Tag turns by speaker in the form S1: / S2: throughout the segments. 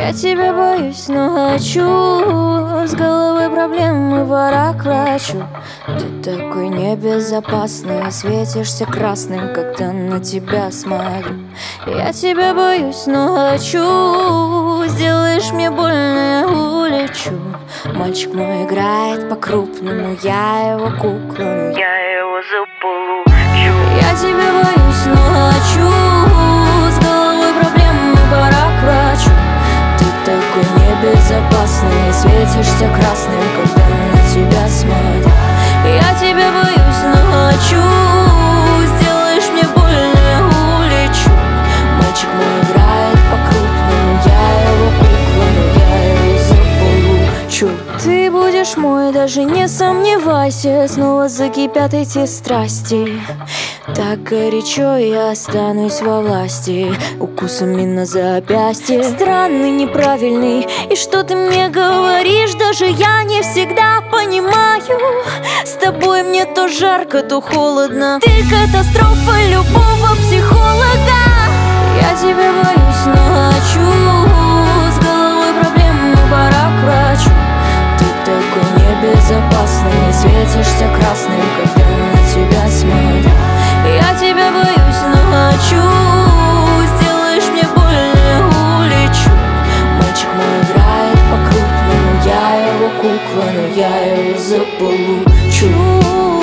S1: Я тебя боюсь, но хочу. С головы проблемы вора клячу. Ты такой небезопасный, светишься красным, когда на тебя смотрю. Я тебя боюсь, но хочу. Сделаешь мне больно, я улечу. Мальчик мой играет по-крупному, я его кукла, но я его заполучу. Я тебя боюсь, но хочу. С головой проблемы, пора к врачу. Ты такой небезопасный, светишься красным, когда на тебя смотрю. Я тебя боюсь, но хочу. Сделаешь мне больно, я улечу. Мальчик мой играет по-крупному, я его кукла, но я его заполучу. Ты будешь мой, даже не сомневайся. Снова закипят эти страсти. Так горячо я останусь во власти, укусами на запястье. Странный, неправильный, и что ты мне говоришь, даже я не всегда понимаю. С тобой мне то жарко, то холодно. Ты катастрофа любого психолога. Я тебя боюсь, но хочу. С головой проблемы, пора к врачу. Ты такой небезопасный, светишься красным, когда на тебя смотрю. Я тебя боюсь, но хочу. Сделаешь мне больно, я улечу. Мальчик мой играет по-крупному, я его кукла, но я его заполучу.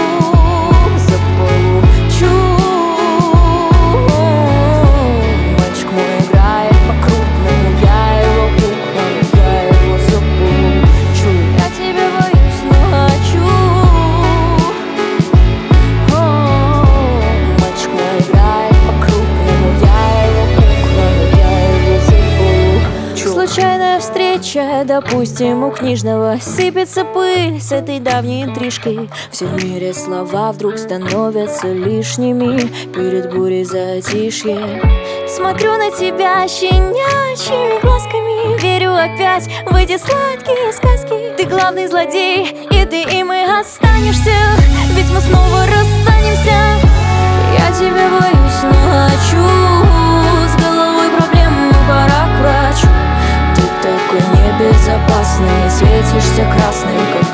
S1: Заполучу. Мальчик мой играет по-крупному, я его кукла, но я его заполучу. Я тебя боюсь, но хочу. Случайная встреча, допустим, у книжного. Сыпется пыль с этой давней интрижкой. Все в мире слова вдруг становятся лишними перед бурей затишье. Смотрю на тебя щенячьими глазками, верю опять в эти сладкие сказки. Ты главный злодей, и ты им и останешься, ведь мы снова расстанемся. Я тебя боюсь, но хочу. С головой проблемы, пора к врачу. Ты такой небезопасный, светишься красным, как